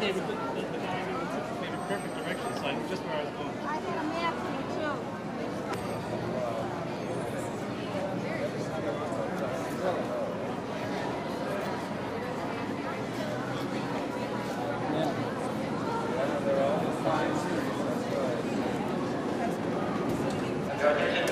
they were the diagram took me in a perfect direction, so I knew just where I was going. I got a map for you too. They're all fine series. That's good.